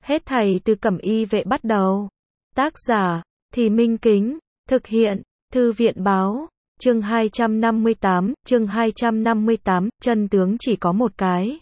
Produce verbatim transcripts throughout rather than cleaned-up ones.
Hết thảy từ Cẩm Y Vệ bắt đầu. Tác giả, Thì Minh Kính, thực hiện, Thư viện Báo, chương hai trăm năm mươi tám, chương hai trăm năm mươi tám, chân tướng chỉ có một cái.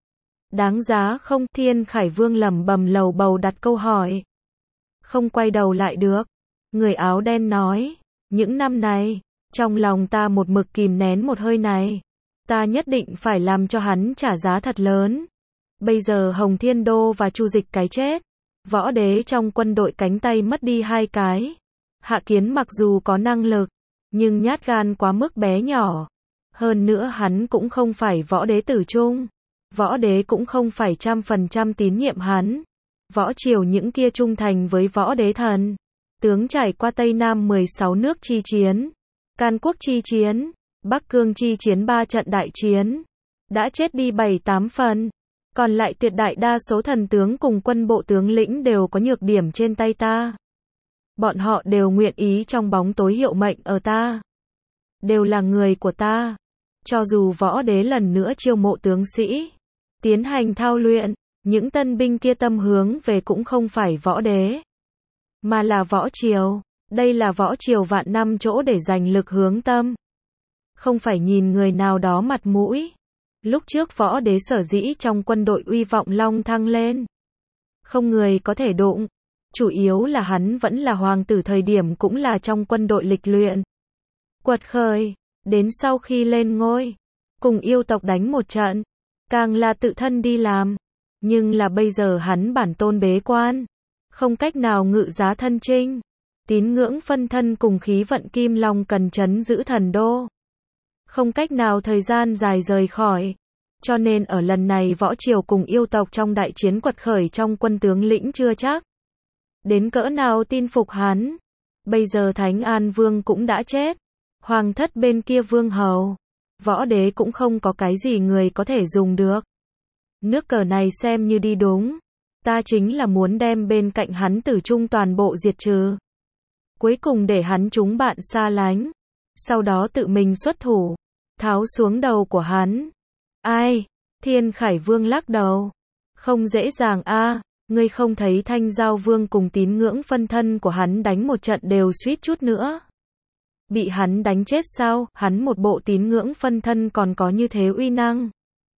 Đáng giá không? Thiên Khải Vương lẩm bẩm lầu bầu đặt câu hỏi. Không quay đầu lại được. Người áo đen nói, những năm này, trong lòng ta một mực kìm nén một hơi này. Ta nhất định phải làm cho hắn trả giá thật lớn. Bây giờ Hồng Thiên Đô và Chu Dịch cái chết. Võ đế trong quân đội cánh tay mất đi hai cái. Hạ Kiến mặc dù có năng lực, nhưng nhát gan quá mức bé nhỏ. Hơn nữa hắn cũng không phải võ đế tử trung. Võ đế cũng không phải trăm phần trăm tín nhiệm hắn. Võ triều những kia trung thành với võ đế thần. Tướng trải qua Tây Nam mười sáu nước chi chiến, Can Quốc chi chiến, Bắc Cương chi chiến ba trận đại chiến. Đã chết đi bảy tám phần. Còn lại tuyệt đại đa số thần tướng cùng quân bộ tướng lĩnh đều có nhược điểm trên tay ta. Bọn họ đều nguyện ý trong bóng tối hiệu mệnh ở ta. Đều là người của ta. Cho dù võ đế lần nữa chiêu mộ tướng sĩ, tiến hành thao luyện, những tân binh kia tâm hướng về cũng không phải võ đế, mà là võ triều. Đây là võ triều vạn năm chỗ để dành lực hướng tâm. Không phải nhìn người nào đó mặt mũi. Lúc trước võ đế sở dĩ trong quân đội uy vọng long thăng lên. Không người có thể đụng. Chủ yếu là hắn vẫn là hoàng tử thời điểm cũng là trong quân đội lịch luyện. Quật khởi. Đến sau khi lên ngôi. Cùng yêu tộc đánh một trận. Càng là tự thân đi làm. Nhưng là bây giờ hắn bản tôn bế quan. Không cách nào ngự giá thân chinh. Tín ngưỡng phân thân cùng khí vận kim long cần trấn giữ thần đô. Không cách nào thời gian dài rời khỏi. Cho nên ở lần này võ triều cùng yêu tộc trong đại chiến quật khởi trong quân tướng lĩnh chưa chắc. Đến cỡ nào tin phục hắn. Bây giờ Thánh An Vương cũng đã chết. Hoàng thất bên kia vương hầu. Võ đế cũng không có cái gì người có thể dùng được. Nước cờ này xem như đi đúng. Ta chính là muốn đem bên cạnh hắn tử trung toàn bộ diệt trừ. Cuối cùng để hắn chúng bạn xa lánh. Sau đó tự mình xuất thủ. Tháo xuống đầu của hắn. Ai? Thiên Khải Vương lắc đầu. Không dễ dàng a. Ngươi không thấy Thanh Giao Vương cùng tín ngưỡng phân thân của hắn đánh một trận đều suýt chút nữa. Bị hắn đánh chết sao? Hắn một bộ tín ngưỡng phân thân còn có như thế uy năng.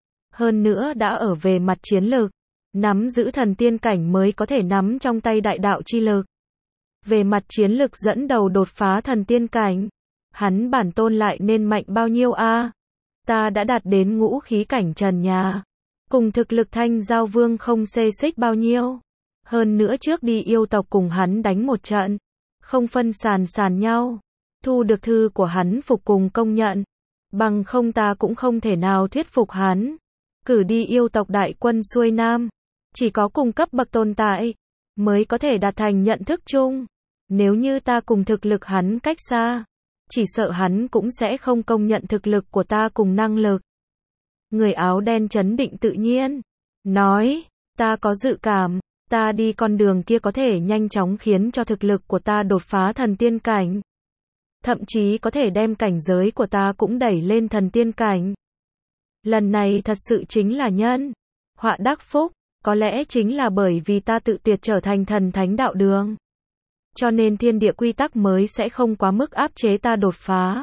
Hơn nữa đã ở về mặt chiến lược. Nắm giữ thần tiên cảnh mới có thể nắm trong tay đại đạo chi lực. Về mặt chiến lực dẫn đầu đột phá thần tiên cảnh. Hắn bản tôn lại nên mạnh bao nhiêu a? Ta đã đạt đến ngũ khí cảnh trần nhà. Cùng thực lực Thanh Giao Vương không xê xích bao nhiêu. Hơn nữa trước đi yêu tộc cùng hắn đánh một trận. Không phân sàn sàn nhau. Thu được thư của hắn phục cùng công nhận. Bằng không ta cũng không thể nào thuyết phục hắn. Cử đi yêu tộc đại quân xuôi nam. Chỉ có cùng cấp bậc tồn tại. Mới có thể đạt thành nhận thức chung. Nếu như ta cùng thực lực hắn cách xa. Chỉ sợ hắn cũng sẽ không công nhận thực lực của ta cùng năng lực. Người áo đen trấn định tự nhiên. Nói, ta có dự cảm. Ta đi con đường kia có thể nhanh chóng khiến cho thực lực của ta đột phá thần tiên cảnh. Thậm chí có thể đem cảnh giới của ta cũng đẩy lên thần tiên cảnh. Lần này thật sự chính là nhân. Họa đắc phúc. Có lẽ chính là bởi vì ta tự tuyệt trở thành thần thánh đạo đường. Cho nên thiên địa quy tắc mới sẽ không quá mức áp chế ta đột phá.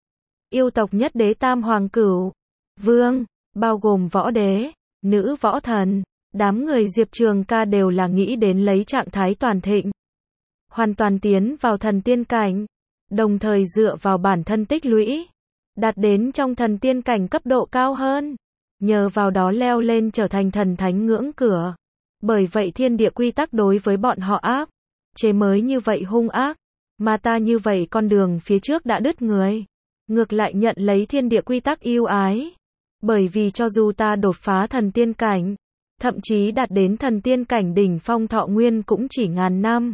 Yêu tộc nhất đế tam hoàng cửu. Vương. Bao gồm võ đế. Nữ võ thần. Đám người Diệp Trường Ca đều là nghĩ đến lấy trạng thái toàn thịnh. Hoàn toàn tiến vào thần tiên cảnh. Đồng thời dựa vào bản thân tích lũy. Đạt đến trong thần tiên cảnh cấp độ cao hơn. Nhờ vào đó leo lên trở thành thần thánh ngưỡng cửa. Bởi vậy thiên địa quy tắc đối với bọn họ áp chế mới như vậy hung ác. Mà ta như vậy con đường phía trước đã đứt người. Ngược lại nhận lấy thiên địa quy tắc yêu ái. Bởi vì cho dù ta đột phá thần tiên cảnh. Thậm chí đạt đến thần tiên cảnh đỉnh phong thọ nguyên cũng chỉ ngàn năm.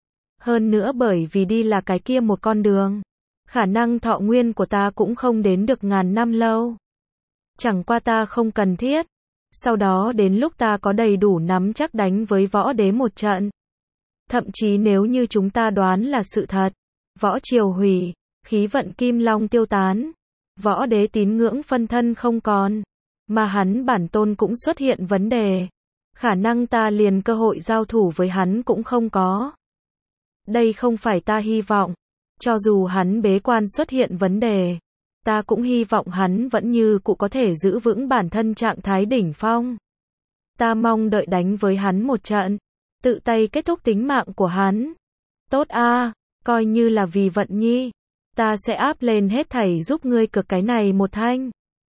Hơn nữa bởi vì đi là cái kia một con đường. Khả năng thọ nguyên của ta cũng không đến được ngàn năm lâu. Chẳng qua ta không cần thiết. Sau đó đến lúc ta có đầy đủ nắm chắc đánh với võ đế một trận. Thậm chí nếu như chúng ta đoán là sự thật. Võ triều hủy. Khí vận kim long tiêu tán. Võ đế tín ngưỡng phân thân không còn. Mà hắn bản tôn cũng xuất hiện vấn đề. khả năng ta liền cơ hội giao thủ với hắn cũng không có. Đây không phải ta hy vọng. Cho dù hắn bế quan xuất hiện vấn đề, ta cũng hy vọng hắn vẫn như cũ có thể giữ vững bản thân trạng thái đỉnh phong. Ta mong đợi đánh với hắn một trận, tự tay kết thúc tính mạng của hắn. Tốt a, coi như là vì Vận Nhi, ta sẽ áp lên hết thảy giúp ngươi cực cái này một thanh.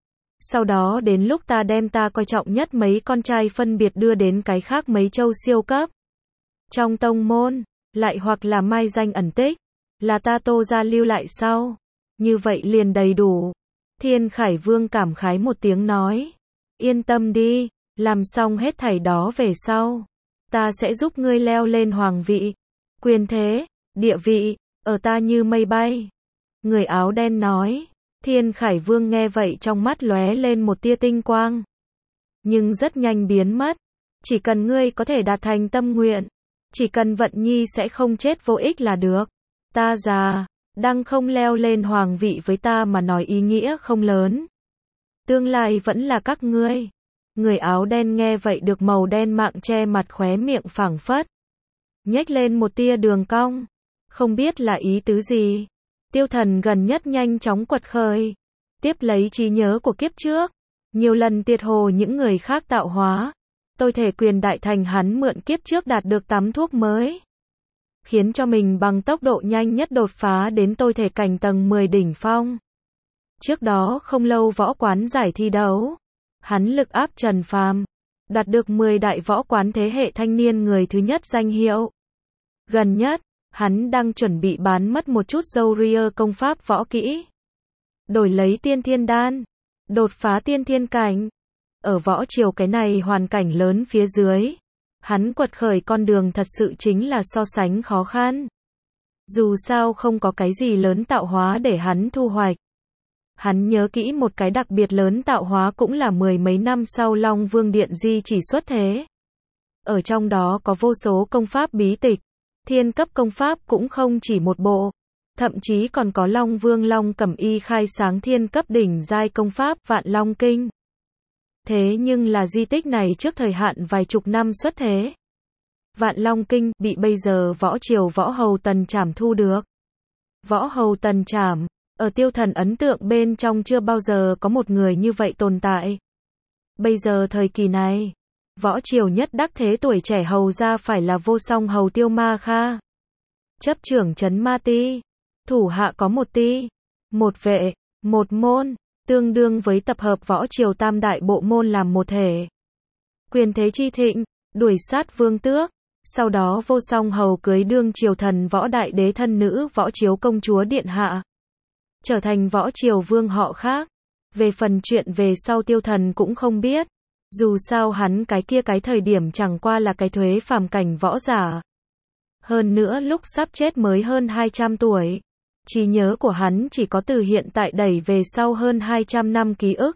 Sau đó đến lúc ta đem ta coi trọng nhất mấy con trai phân biệt đưa đến cái khác mấy châu siêu cấp. Trong tông môn, lại hoặc là mai danh ẩn tích, là ta Tô gia lưu lại sau. Như vậy liền đầy đủ. Thiên Khải Vương cảm khái một tiếng nói. Yên tâm đi, làm xong hết thảy đó về sau. Ta sẽ giúp ngươi leo lên hoàng vị. Quyền thế, địa vị, ở ta như mây bay. Người áo đen nói. Thiên Khải Vương nghe vậy trong mắt lóe lên một tia tinh quang. Nhưng rất nhanh biến mất. Chỉ cần ngươi có thể đạt thành tâm nguyện. Chỉ cần Vận Nhi sẽ không chết vô ích là được. Ta già, đang không leo lên hoàng vị với ta mà nói ý nghĩa không lớn. Tương lai vẫn là các ngươi. Người áo đen nghe vậy được màu đen mạng che mặt khóe miệng phảng phất. Nhếch lên một tia đường cong. Không biết là ý tứ gì. Tiêu Thần gần nhất nhanh chóng quật khởi. Tiếp lấy trí nhớ của kiếp trước. Nhiều lần tiệt hồ những người khác tạo hóa. Tôi thể quyền đại thành hắn mượn kiếp trước đạt được tắm thuốc mới. Khiến cho mình bằng tốc độ nhanh nhất đột phá đến tôi thể cảnh tầng mười đỉnh phong. Trước đó không lâu võ quán giải thi đấu. Hắn lực áp Trần Phàm. Đạt được mười đại võ quán thế hệ thanh niên người thứ nhất danh hiệu. Gần nhất, hắn đang chuẩn bị bán mất một chút dâu ria công pháp võ kỹ. Đổi lấy tiên thiên đan. Đột phá tiên thiên cảnh. Ở võ triều cái này hoàn cảnh lớn phía dưới. Hắn quật khởi con đường thật sự chính là so sánh khó khăn. Dù sao không có cái gì lớn tạo hóa để hắn thu hoạch. Hắn nhớ kỹ một cái đặc biệt lớn tạo hóa cũng là mười mấy năm sau Long Vương Điện Di chỉ xuất thế. Ở trong đó có vô số công pháp bí tịch. Thiên cấp công pháp cũng không chỉ một bộ. Thậm chí còn có Long Vương Long Cẩm Y khai sáng thiên cấp đỉnh giai công pháp Vạn Long Kinh. Thế nhưng là di tích này trước thời hạn vài chục năm xuất thế. Vạn Long Kinh bị bây giờ võ triều võ hầu Tần Trảm thu được. Võ hầu Tần Trảm, ở Tiêu Thần ấn tượng bên trong chưa bao giờ có một người như vậy tồn tại. Bây giờ thời kỳ này, võ triều nhất đắc thế tuổi trẻ hầu ra phải là vô song hầu Tiêu Ma Kha. Chấp trưởng trấn Ma Ti, thủ hạ có một ti, một vệ, một môn. Tương đương với tập hợp võ triều tam đại bộ môn làm một thể. Quyền thế chi thịnh, đuổi sát vương tước. Sau đó vô song hầu cưới đương triều thần võ đại đế thân nữ võ chiếu công chúa điện hạ. Trở thành võ triều vương họ khác. Về phần chuyện về sau Tiêu Thần cũng không biết. Dù sao hắn cái kia cái thời điểm chẳng qua là cái thuế phàm cảnh võ giả. Hơn nữa lúc sắp chết mới hơn hai trăm tuổi. Trí nhớ của hắn chỉ có từ hiện tại đẩy về sau hơn hai trăm năm ký ức.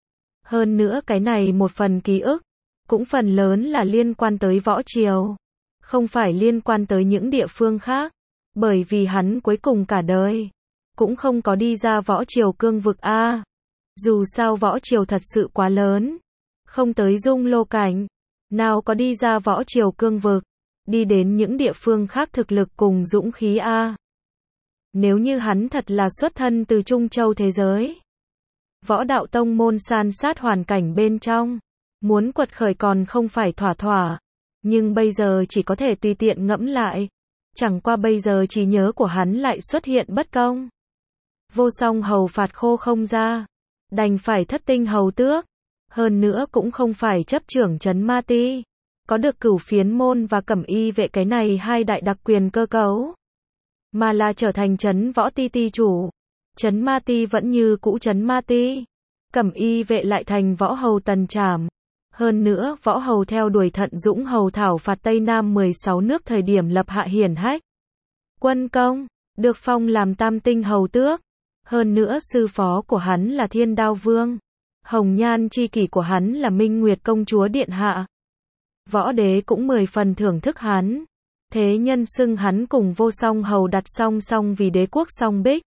Hơn nữa cái này một phần ký ức, cũng phần lớn là liên quan tới võ triều. Không phải liên quan tới những địa phương khác. Bởi vì hắn cuối cùng cả đời, cũng không có đi ra võ triều cương vực A. Dù sao võ triều thật sự quá lớn. Không tới dung lô cảnh. Nào có đi ra võ triều cương vực. Đi đến những địa phương khác thực lực cùng dũng khí A. Nếu như hắn thật là xuất thân từ Trung Châu thế giới. Võ đạo tông môn san sát hoàn cảnh bên trong. Muốn quật khởi còn không phải thỏa thỏa. Nhưng bây giờ chỉ có thể tùy tiện ngẫm lại. Chẳng qua bây giờ trí nhớ của hắn lại xuất hiện bất công. Vô song hầu phạt khô không ra. Đành phải thất tinh hầu tước. Hơn nữa cũng không phải chấp trưởng trấn Ma Ti. Có được cửu phiến môn và cẩm y vệ cái này hai đại đặc quyền cơ cấu. Mà là trở thành trấn võ ti ti chủ. Trấn Ma Ti vẫn như cũ trấn Ma Ti. Cẩm y vệ lại thành võ hầu Tần Trảm. Hơn nữa võ hầu theo đuổi Thận Dũng hầu thảo phạt Tây Nam mười sáu nước thời điểm lập hạ hiển hách. Quân công, được phong làm tam tinh hầu tước. Hơn nữa sư phó của hắn là Thiên Đao Vương. Hồng nhan chi kỷ của hắn là Minh Nguyệt công chúa điện hạ. Võ đế cũng mười phần thưởng thức hắn. Thế nhân xưng hắn cùng vô song hầu đặt song song vì đế quốc song bích.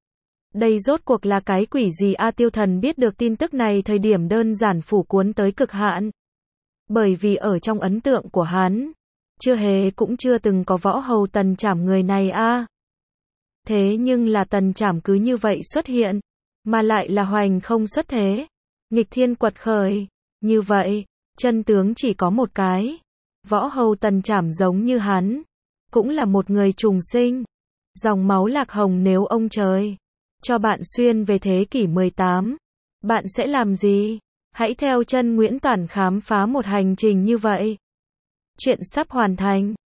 Đây rốt cuộc là cái quỷ gì A? Tiêu Thần biết được tin tức này thời điểm đơn giản phủ cuốn tới cực hạn. Bởi vì ở trong ấn tượng của hắn, chưa hề cũng chưa từng có võ hầu Tần Trảm người này a. Thế nhưng là Tần Trảm cứ như vậy xuất hiện, mà lại là hoành không xuất thế, nghịch thiên quật khởi. Như vậy, chân tướng chỉ có một cái. Võ hầu Tần Trảm giống như hắn, cũng là một người trùng sinh. Dòng máu lạc hồng, nếu ông trời cho bạn xuyên về thế kỷ mười tám, bạn sẽ làm gì? Hãy theo chân Nguyễn Toản khám phá một hành trình như vậy. Chuyện sắp hoàn thành.